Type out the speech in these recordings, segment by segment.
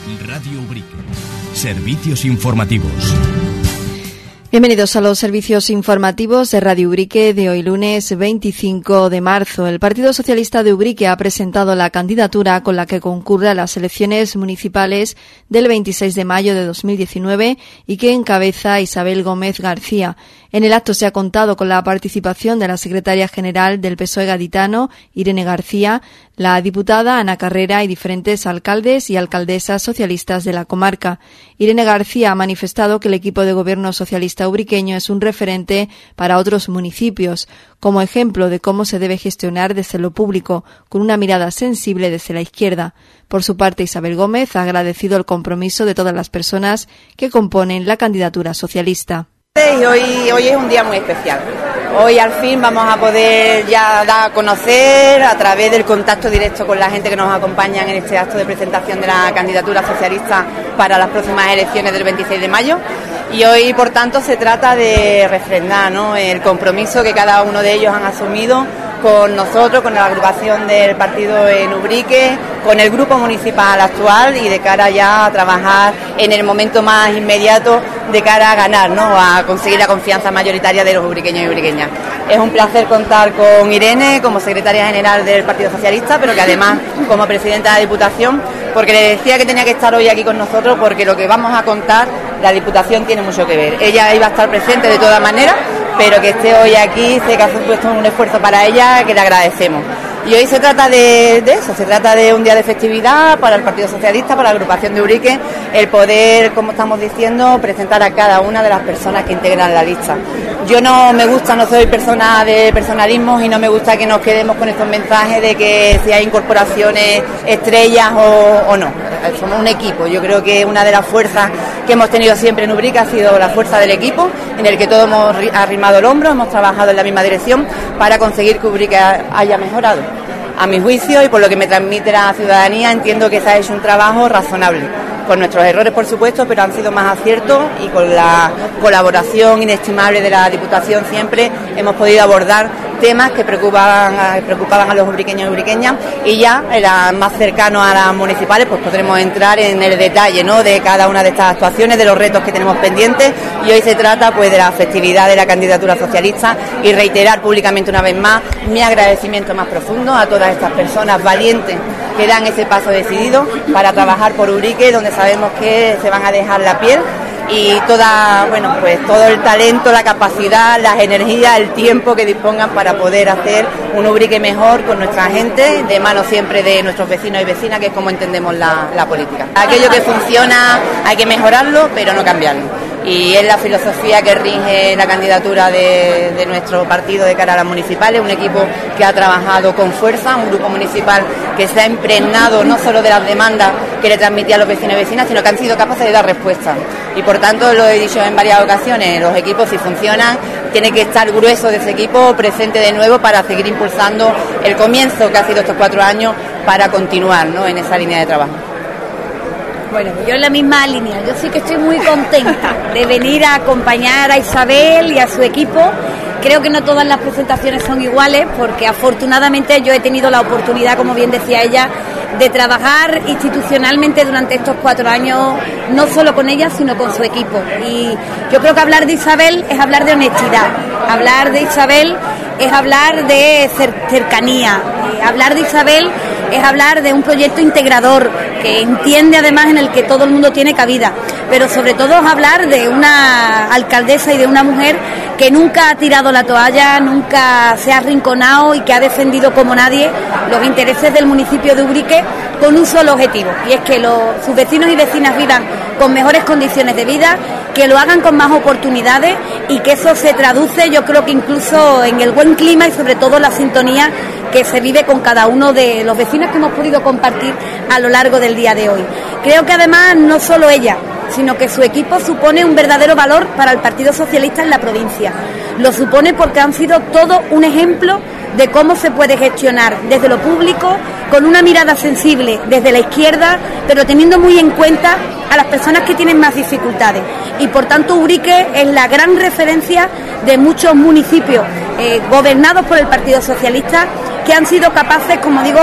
Radio Ubrique. Servicios informativos. Bienvenidos a los servicios informativos de Radio Ubrique de hoy lunes 25 de marzo. El Partido Socialista de Ubrique ha presentado la candidatura con la que concurre a las elecciones municipales del 26 de mayo de 2019 y que encabeza Isabel Gómez García. En el acto se ha contado con la participación de la secretaria general del PSOE gaditano, Irene García, la diputada Ana Carrera y diferentes alcaldes y alcaldesas socialistas de la comarca. Irene García ha manifestado que el equipo de gobierno socialista ubriqueño es un referente para otros municipios, como ejemplo de cómo se debe gestionar desde lo público, con una mirada sensible desde la izquierda. Por su parte, Isabel Gómez ha agradecido el compromiso de todas las personas que componen la candidatura socialista. Hoy es un día muy especial. Hoy al fin vamos a poder ya dar a conocer a través del contacto directo con la gente que nos acompaña en este acto de presentación de la candidatura socialista para las próximas elecciones del 26 de mayo. Y hoy, por tanto, se trata de refrendar, ¿no?, el compromiso que cada uno de ellos han asumido con nosotros, con la agrupación del partido en Ubrique, con el grupo municipal actual y de cara ya a trabajar en el momento más inmediato de cara a ganar, ¿no?, a conseguir la confianza mayoritaria de los ubriqueños y ubriqueñas. Es un placer contar con Irene como secretaria general del Partido Socialista, pero que además como presidenta de la Diputación, porque le decía que tenía que estar hoy aquí con nosotros porque lo que vamos a contar, la Diputación tiene mucho que ver. Ella iba a estar presente de todas maneras, pero que esté hoy aquí, sé que ha supuesto un esfuerzo para ella, que le agradecemos. Y hoy se trata de eso, se trata de un día de festividad para el Partido Socialista, para la agrupación de Ubrique, el poder, como estamos diciendo, presentar a cada una de las personas que integran la lista. Yo no soy persona de personalismos y no me gusta que nos quedemos con estos mensajes de que si hay incorporaciones estrellas o no. Somos un equipo. Yo creo que una de las fuerzas que hemos tenido siempre en Ubrique ha sido la fuerza del equipo, en el que todos hemos arrimado el hombro, hemos trabajado en la misma dirección para conseguir que Ubrique haya mejorado. A mi juicio y por lo que me transmite la ciudadanía, entiendo que se ha hecho un trabajo razonable, con nuestros errores por supuesto, pero han sido más aciertos y con la colaboración inestimable de la Diputación siempre hemos podido abordar temas que preocupaban a los ubriqueños y ubriqueñas, y ya más cercano a las municipales pues podremos entrar en el detalle, ¿no?, de cada una de estas actuaciones, de los retos que tenemos pendientes. Y hoy se trata pues de la festividad de la candidatura socialista y reiterar públicamente una vez más mi agradecimiento más profundo a todas estas personas valientes que dan ese paso decidido para trabajar por Ubrique, donde sabemos que se van a dejar la piel y todo el talento, la capacidad, las energías, el tiempo que dispongan para poder hacer un Ubrique mejor con nuestra gente, de mano siempre de nuestros vecinos y vecinas, que es como entendemos la política. Aquello que funciona hay que mejorarlo, pero no cambiarlo. Y es la filosofía que rige la candidatura de nuestro partido de cara a las municipales, un equipo que ha trabajado con fuerza, un grupo municipal que se ha impregnado no solo de las demandas que le transmitían los vecinos y vecinas, sino que han sido capaces de dar respuesta. Y por tanto, lo he dicho en varias ocasiones, los equipos, si funcionan, tiene que estar grueso de ese equipo presente de nuevo para seguir impulsando el comienzo que ha sido estos 4 años para continuar, ¿no?, en esa línea de trabajo. Bueno, yo en la misma línea, yo sí que estoy muy contenta de venir a acompañar a Isabel y a su equipo. Creo que no todas las presentaciones son iguales, porque afortunadamente yo he tenido la oportunidad, como bien decía ella, de trabajar institucionalmente durante estos 4 años, no solo con ella, sino con su equipo. Y yo creo que hablar de Isabel es hablar de honestidad, hablar de Isabel es hablar de cercanía, hablar de Isabel es hablar de un proyecto integrador que entiende además en el que todo el mundo tiene cabida, pero sobre todo es hablar de una alcaldesa y de una mujer que nunca ha tirado la toalla, nunca se ha arrinconado y que ha defendido como nadie los intereses del municipio de Ubrique con un solo objetivo, y es que sus vecinos y vecinas vivan con mejores condiciones de vida, que lo hagan con más oportunidades y que eso se traduce, yo creo que incluso en el buen clima y sobre todo la sintonía que se vive con cada uno de los vecinos que hemos podido compartir a lo largo del día de hoy. Creo que además no solo ella, sino que su equipo supone un verdadero valor para el Partido Socialista en la provincia. Lo supone porque han sido todo un ejemplo de cómo se puede gestionar desde lo público, con una mirada sensible desde la izquierda, pero teniendo muy en cuenta a las personas que tienen más dificultades. Y por tanto Ubrique es la gran referencia de muchos municipios gobernados por el Partido Socialista, que han sido capaces, como digo,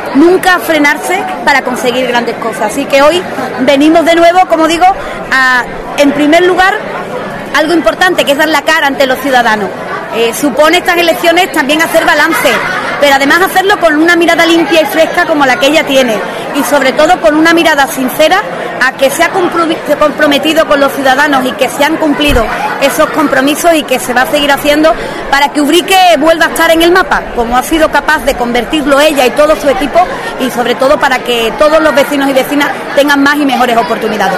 nunca frenarse para conseguir grandes cosas. Así que hoy venimos de nuevo, como digo, en primer lugar, algo importante, que es dar la cara ante los ciudadanos. Supone estas elecciones también hacer balance, pero además hacerlo con una mirada limpia y fresca como la que ella tiene, y sobre todo con una mirada sincera a que se ha comprometido con los ciudadanos y que se han cumplido esos compromisos y que se va a seguir haciendo para que Ubrique vuelva a estar en el mapa, como ha sido capaz de convertirlo ella y todo su equipo, y sobre todo para que todos los vecinos y vecinas tengan más y mejores oportunidades.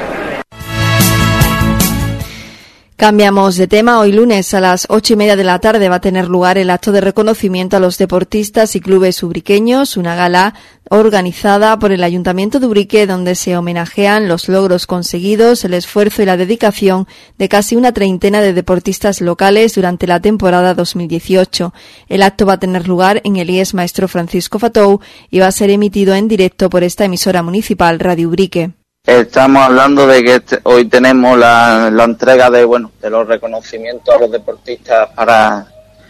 Cambiamos de tema. Hoy lunes a las 8:30 de la tarde va a tener lugar el acto de reconocimiento a los deportistas y clubes ubriqueños, una gala organizada por el Ayuntamiento de Ubrique donde se homenajean los logros conseguidos, el esfuerzo y la dedicación de casi una treintena de deportistas locales durante la temporada 2018. El acto va a tener lugar en el IES Maestro Francisco Fatou y va a ser emitido en directo por esta emisora municipal Radio Ubrique. Estamos hablando de que hoy tenemos la entrega de los reconocimientos a los deportistas para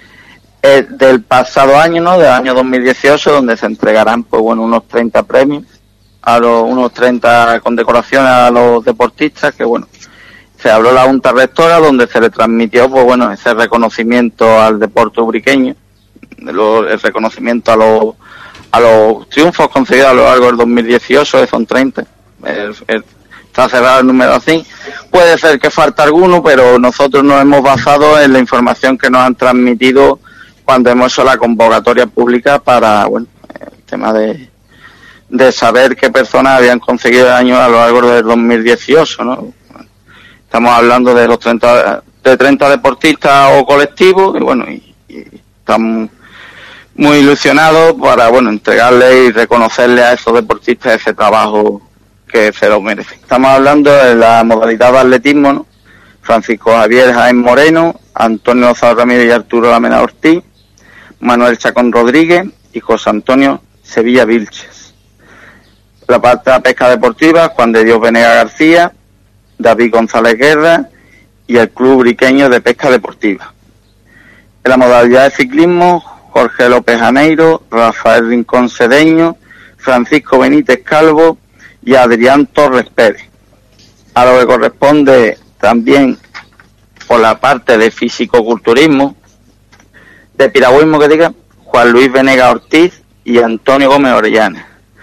del pasado año, ¿no? Del año 2018, donde se entregarán unos 30 premios unos 30 condecoraciones a los deportistas, que se habló la Junta Rectora, donde se le transmitió ese reconocimiento al deporte ubriqueño, el reconocimiento a los triunfos conseguidos a lo largo del 2018, que son 30. Está cerrado el número así. Puede ser que falta alguno, pero nosotros nos hemos basado en la información que nos han transmitido cuando hemos hecho la convocatoria pública para el tema de saber qué personas habían conseguido el año a lo largo del 2018, ¿no? Estamos hablando de los 30 deportistas o colectivos y estamos muy ilusionados para entregarle y reconocerle a esos deportistas ese trabajo que se lo merece. Estamos hablando de la modalidad de atletismo, ¿no? Francisco Javier Jaén Moreno, Antonio Ozao Ramírez y Arturo Lamena Ortiz, Manuel Chacón Rodríguez y José Antonio Sevilla Vilches. La parte de la pesca deportiva, Juan de Dios Venegas García, David González Guerra y el Club Ubriqueño de Pesca Deportiva. En la modalidad de ciclismo, Jorge López Janeiro, Rafael Rincón Cedeño, Francisco Benítez Calvo y Adrián Torres Pérez. A lo que corresponde también por la parte de fisicoculturismo, de piragüismo Juan Luis Venegas Ortiz y Antonio Gómez Orellana.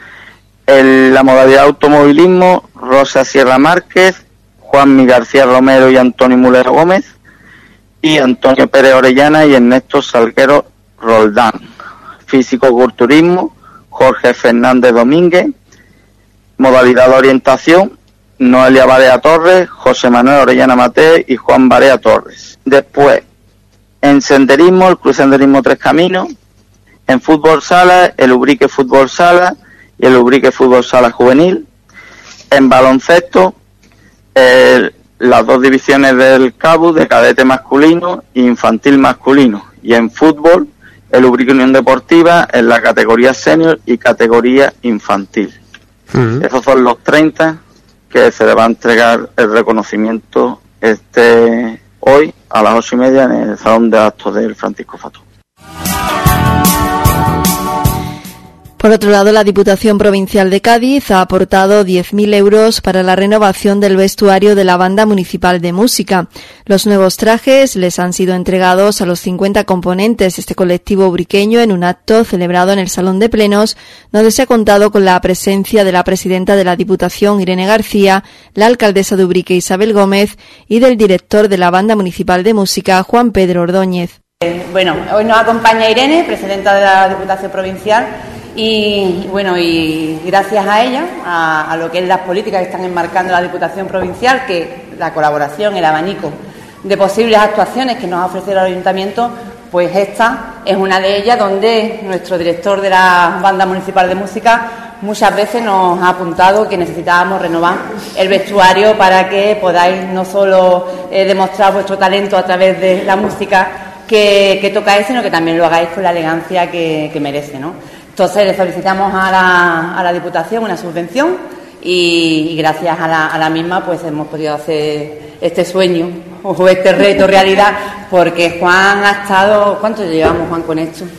En la modalidad de automovilismo, Rosa Sierra Márquez, Juanmi García Romero y Antonio Mulero Gómez, y Antonio Pérez Orellana y Ernesto Salguero Roldán. Fisicoculturismo, Jorge Fernández Domínguez. Modalidad de orientación, Noelia Barea Torres, José Manuel Orellana Mateo y Juan Barea Torres. Después, en senderismo, el Club Senderismo Tres Caminos. En fútbol sala, el Ubrique Fútbol Sala y el Ubrique Fútbol Sala Juvenil. En baloncesto, las dos divisiones del CABU, de cadete masculino e infantil masculino. Y en fútbol, el Ubrique Unión Deportiva en la categoría senior y categoría infantil. Esos son los 30 que se le va a entregar el reconocimiento hoy a las 8:30 en el Salón de Actos del Francisco Fatou. Por otro lado, la Diputación Provincial de Cádiz ha aportado 10.000 euros para la renovación del vestuario de la Banda Municipal de Música. Los nuevos trajes les han sido entregados a los 50 componentes de este colectivo ubriqueño en un acto celebrado en el Salón de Plenos, donde se ha contado con la presencia de la presidenta de la Diputación, Irene García, la alcaldesa de Ubrique, Isabel Gómez, y del director de la Banda Municipal de Música, Juan Pedro Ordóñez. Hoy nos acompaña Irene, presidenta de la Diputación Provincial, y gracias a ella, a lo que es las políticas que están enmarcando la Diputación Provincial, que la colaboración, el abanico de posibles actuaciones que nos ha ofrecido el Ayuntamiento, pues esta es una de ellas, donde nuestro director de la Banda Municipal de Música muchas veces nos ha apuntado que necesitábamos renovar el vestuario para que podáis no solo demostrar vuestro talento a través de la música que tocáis, sino que también lo hagáis con la elegancia que merece, ¿no? Entonces le solicitamos a la Diputación una subvención y gracias a la misma pues hemos podido hacer este sueño o este reto realidad, porque Juan ha estado... ¿Cuánto llevamos, Juan, con esto?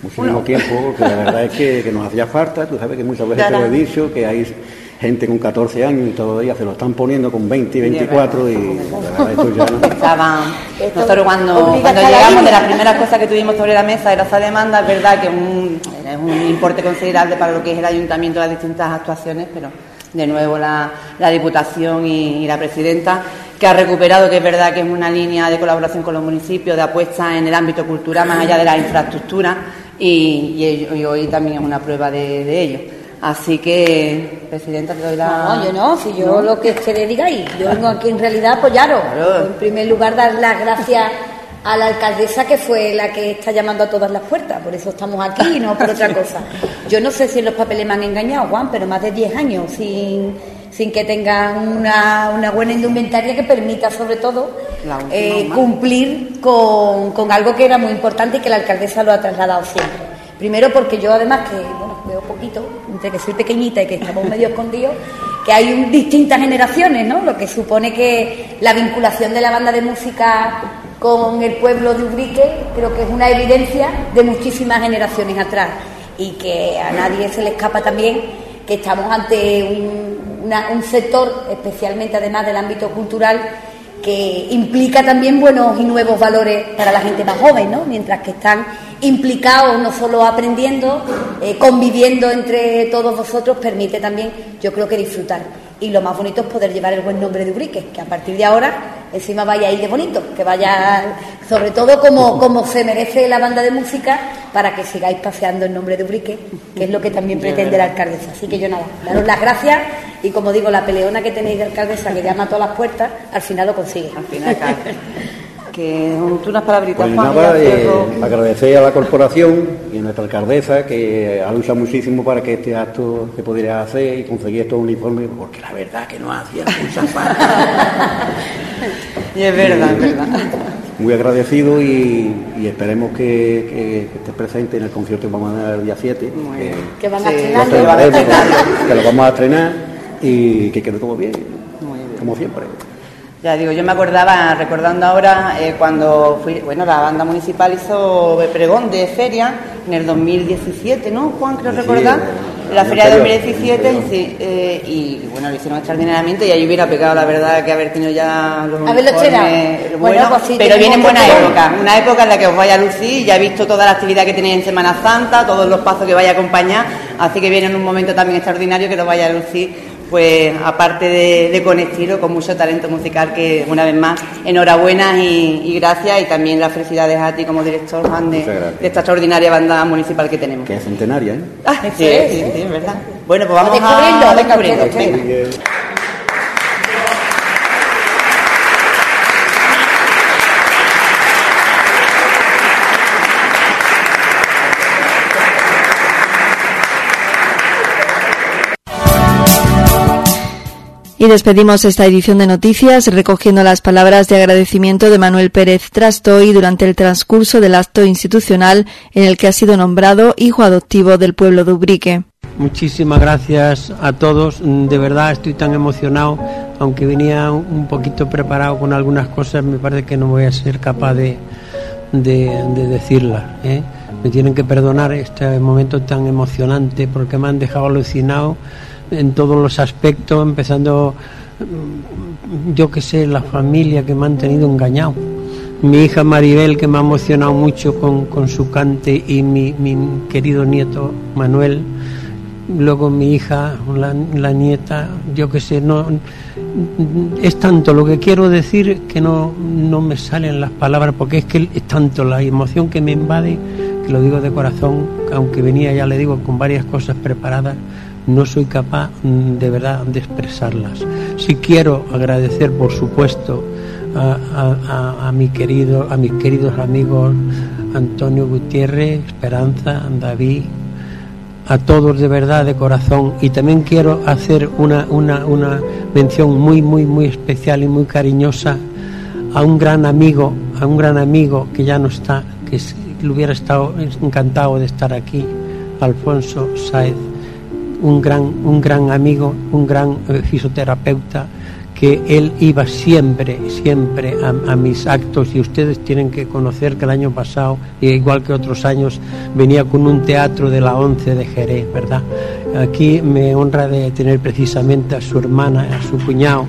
muchísimo tiempo, que la verdad es que nos hacía falta. Tú sabes que muchas veces te lo he dicho, que hay gente con 14 años y todavía se lo están poniendo con 20 y 24 y la verdad, esto ya no. Nosotros cuando llegamos, de las primeras cosas que tuvimos sobre la mesa era esa demanda. Es verdad que es un importe considerable para lo que es el ayuntamiento, las distintas actuaciones, pero de nuevo la Diputación y la Presidenta, que ha recuperado, que es verdad que es una línea de colaboración con los municipios, de apuesta en el ámbito cultural más allá de la infraestructura, y hoy también es una prueba de ello. Así que, Presidenta, te doy la... No, yo no, si yo ¿no? Lo que le digáis, yo vengo aquí en realidad a apoyaros. Claro. En primer lugar, dar las gracias a la alcaldesa, que fue la que está llamando a todas las puertas, por eso estamos aquí y no por otra cosa. Yo no sé si en los papeles me han engañado, Juan, pero más de 10 años sin que tengan una buena indumentaria que permita, sobre todo, cumplir con algo que era muy importante y que la alcaldesa lo ha trasladado siempre. Primero porque yo, además, que veo poquito, entre que soy pequeñita y que estamos medio escondidos, que hay distintas generaciones, ¿no? Lo que supone que la vinculación de la banda de música con el pueblo de Ubrique creo que es una evidencia de muchísimas generaciones atrás, y que a nadie se le escapa también que estamos ante un sector, especialmente además del ámbito cultural, que implica también buenos y nuevos valores para la gente más joven, ¿no? Mientras que están implicados no solo aprendiendo, conviviendo entre todos vosotros, permite también, yo creo que disfrutar. Y lo más bonito es poder llevar el buen nombre de Ubrique, que a partir de ahora encima vaya ahí de bonito, que vaya sobre todo como se merece la banda de música, para que sigáis paseando el nombre de Ubrique, que es lo que también pretende la alcaldesa. Así que yo nada, daros las gracias, y como digo, la peleona que tenéis de alcaldesa, que llama a todas las puertas, al final lo consigue. Al final acá. Que tú unas palabritas, pues Juan, nada, agradecer a la corporación y a nuestra alcaldesa, que ha luchado muchísimo para que este acto se pudiera hacer y conseguir estos uniformes, porque la verdad que no hacía mucha falta. Y es verdad, es verdad. Muy agradecido, y esperemos que esté presente en el concierto que vamos a dar el día 7. Que van a estrenar. Que lo vamos a estrenar y que quede todo bien, como siempre. Ya digo, yo me acordaba, recordando ahora, cuando la banda municipal hizo pregón de feria en el 2017, ¿no, Juan? Creo recordar. La feria de 2017, sí, y bueno, lo hicieron extraordinariamente, y ahí hubiera pegado, la verdad, que haber tenido ya los uniformes, bueno, pues sí, pero viene en buena época, una época en la que os vaya a lucir. Ya he visto toda la actividad que tenéis en Semana Santa, todos los pasos que vaya a acompañar, así que viene en un momento también extraordinario que os vaya a lucir, pues aparte de con estilo, con mucho talento musical, que una vez más, enhorabuena y gracias, y también las felicidades a ti como director, Juan, de esta extraordinaria banda municipal que tenemos. Que es centenaria, ¿eh? Sí, es verdad. Bueno, pues vamos a descubrirlo. Y despedimos esta edición de noticias recogiendo las palabras de agradecimiento de Manuel Pérez Trastoy durante el transcurso del acto institucional en el que ha sido nombrado hijo adoptivo del pueblo de Ubrique. Muchísimas gracias a todos, de verdad estoy tan emocionado, aunque venía un poquito preparado con algunas cosas, me parece que no voy a ser capaz de decirlas, ¿eh? Me tienen que perdonar este momento tan emocionante, porque me han dejado alucinado en todos los aspectos, empezando, yo que sé, la familia, que me han tenido engañado. Mi hija Maribel, que me ha emocionado mucho con su cante, y mi querido nieto Manuel. Luego mi hija, la nieta, yo que sé, no es tanto lo que quiero decir que no me salen las palabras, porque es que es tanto la emoción que me invade, que lo digo de corazón, aunque venía, ya le digo, con varias cosas preparadas, no soy capaz de verdad de expresarlas. Sí quiero agradecer, por supuesto, a mis queridos amigos Antonio Gutiérrez, Esperanza, David, a todos de verdad, de corazón. Y también quiero hacer una mención muy especial y muy cariñosa a un gran amigo que ya no está, que le hubiera estado encantado de estar aquí, Alfonso Sáez, un gran amigo, un gran fisioterapeuta, que él iba siempre a mis actos, y ustedes tienen que conocer que el año pasado, igual que otros años, venía con un teatro de la 11 de Jerez, ¿verdad? Aquí me honra de tener precisamente a su hermana, a su cuñado.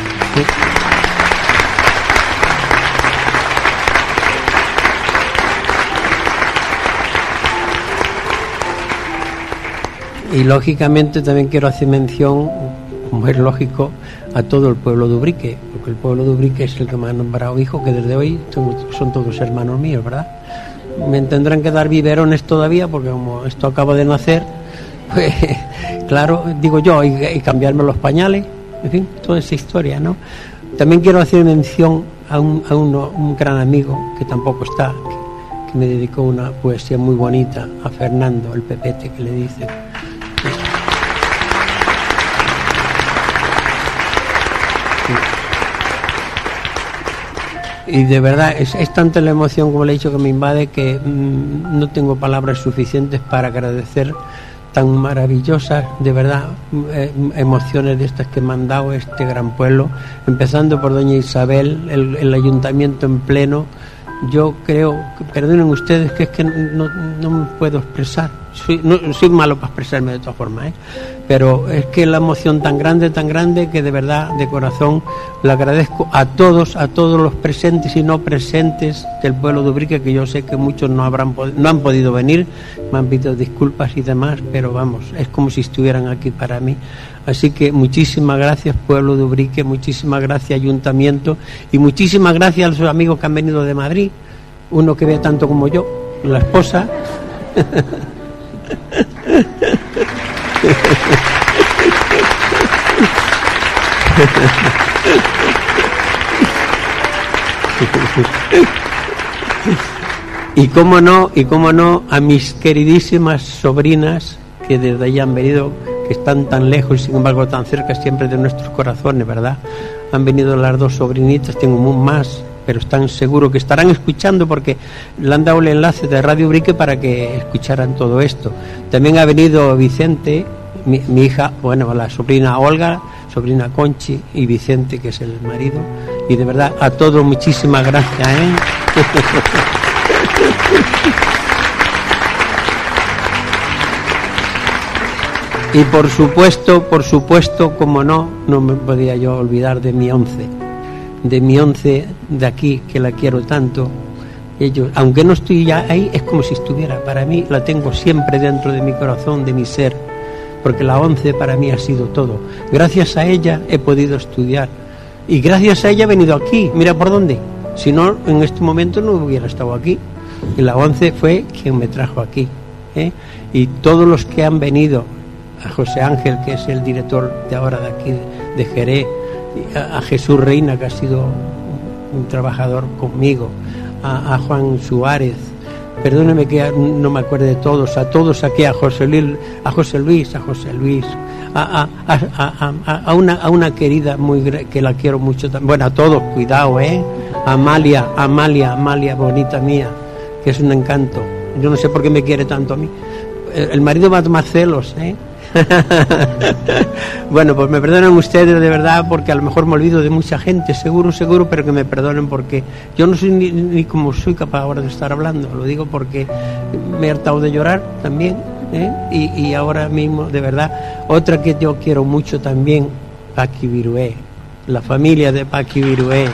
Y lógicamente también quiero hacer mención, como es lógico, a todo el pueblo de Ubrique, porque el pueblo de Ubrique es el que me ha nombrado hijo, que desde hoy son todos hermanos míos, ¿verdad? Me tendrán que dar biberones todavía, porque como esto acaba de nacer, pues claro, digo yo, y cambiarme los pañales, en fin, toda esa historia, ¿no? También quiero hacer mención a un gran amigo, que tampoco está, que me dedicó una poesía muy bonita, a Fernando, el Pepete, que le dicen. Y de verdad es tanta la emoción, como le he dicho, que me invade, que no tengo palabras suficientes para agradecer tan maravillosas, de verdad, emociones de estas que me han dado este gran pueblo, empezando por doña Isabel, el ayuntamiento en pleno. Yo creo, perdonen ustedes, que es que no me puedo expresar. Soy malo para expresarme de todas formas, pero es que la emoción tan grande, que de verdad, de corazón, le agradezco a todos los presentes y no presentes del pueblo de Ubrique, que yo sé que muchos no han podido venir, me han pedido disculpas y demás, pero vamos, es como si estuvieran aquí para mí. Así que muchísimas gracias, pueblo de Ubrique, muchísimas gracias, ayuntamiento, y muchísimas gracias a los amigos que han venido de Madrid, uno que ve tanto como yo, la esposa. Y cómo no, a mis queridísimas sobrinas, que desde allá han venido, que están tan lejos y sin embargo tan cerca siempre de nuestros corazones, ¿verdad? Han venido las dos sobrinitas, tengo más, pero están seguros que estarán escuchando, porque le han dado el enlace de Radio Ubrique para que escucharan todo esto. También ha venido Vicente, mi hija, bueno, la sobrina Olga, sobrina Conchi, y Vicente, que es el marido. Y de verdad, a todos muchísimas gracias, Y por supuesto, como no me podía yo olvidar de mi 11 de aquí, que la quiero tanto. Ellos, aunque no estoy ya ahí, es como si estuviera. Para mí la tengo siempre dentro de mi corazón, de mi ser, porque la 11 para mí ha sido todo. Gracias a ella he podido estudiar, y gracias a ella he venido aquí. Mira por dónde. Si no, en este momento no hubiera estado aquí. Y la 11 fue quien me trajo aquí, Y todos los que han venido, a José Ángel, que es el director de ahora de aquí de Jerez, a Jesús Reina, que ha sido un trabajador conmigo, a Juan Suárez, perdóneme que no me acuerdo de todos aquí, a José Luis, a una querida que la quiero mucho también. Bueno, a todos, cuidado, Amalia, bonita mía, que es un encanto. Yo no sé por qué me quiere tanto a mí. El marido va a tomar celos, Bueno, pues me perdonen ustedes, de verdad, porque a lo mejor me olvido de mucha gente, seguro, pero que me perdonen, porque yo no soy ni como soy capaz ahora de estar hablando. Lo digo porque me he hartado de llorar también, y ahora mismo, de verdad, otra que yo quiero mucho también, Paqui Virué, la familia de Paqui Virué.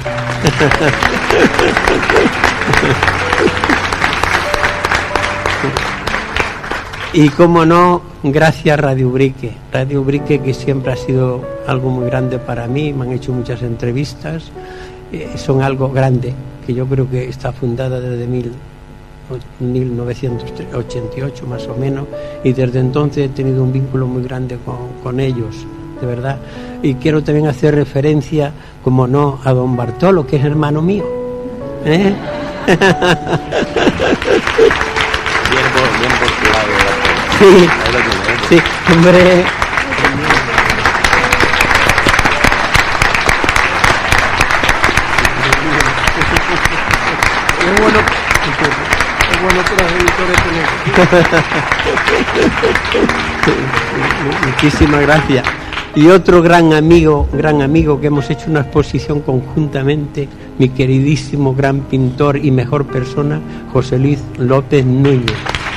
Y cómo no, gracias Radio Ubrique, que siempre ha sido algo muy grande para mí. Me han hecho muchas entrevistas, son algo grande, que yo creo que está fundada desde 1988 más o menos, y desde entonces he tenido un vínculo muy grande con ellos, de verdad. Y quiero también hacer referencia, como no, a don Bartolo, que es hermano mío, Bien por tu lado. Sí, hombre. Es bueno que los editores tenemos. Muchísimas gracias. Y otro gran amigo que hemos hecho una exposición conjuntamente, mi queridísimo gran pintor y mejor persona, José Luis López Núñez.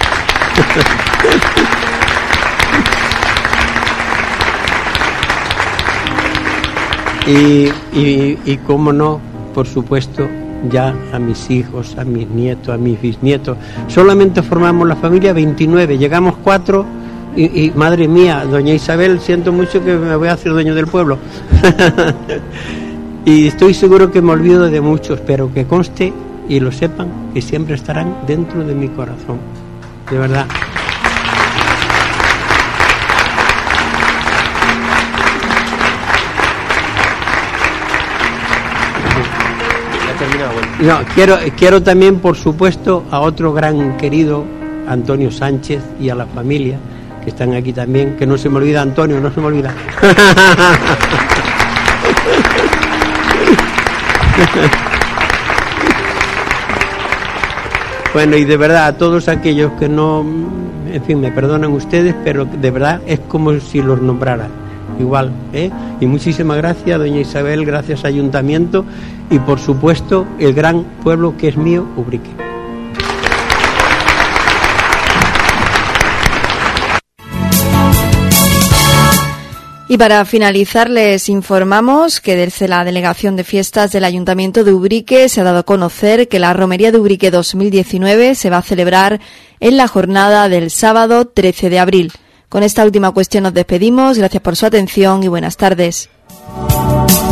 Y cómo no, por supuesto, ya a mis hijos, a mis nietos, a mis bisnietos. Solamente formamos la familia 29, llegamos 4 y madre mía, doña Isabel, siento mucho que me voy a hacer dueño del pueblo. Y estoy seguro que me olvido de muchos, pero que conste y lo sepan que siempre estarán dentro de mi corazón, de verdad. No, quiero también, por supuesto, a otro gran querido, Antonio Sánchez, y a la familia que están aquí también, que no se me olvida, Antonio, no se me olvida. Bueno, y de verdad, a todos aquellos que no, en fin, me perdonan ustedes, pero de verdad es como si los nombrara. Igual, y muchísimas gracias, doña Isabel, gracias Ayuntamiento y por supuesto el gran pueblo que es mío, Ubrique. Y para finalizar les informamos que desde la Delegación de Fiestas del Ayuntamiento de Ubrique se ha dado a conocer que la Romería de Ubrique 2019 se va a celebrar en la jornada del sábado 13 de abril. Con esta última cuestión nos despedimos, gracias por su atención y buenas tardes.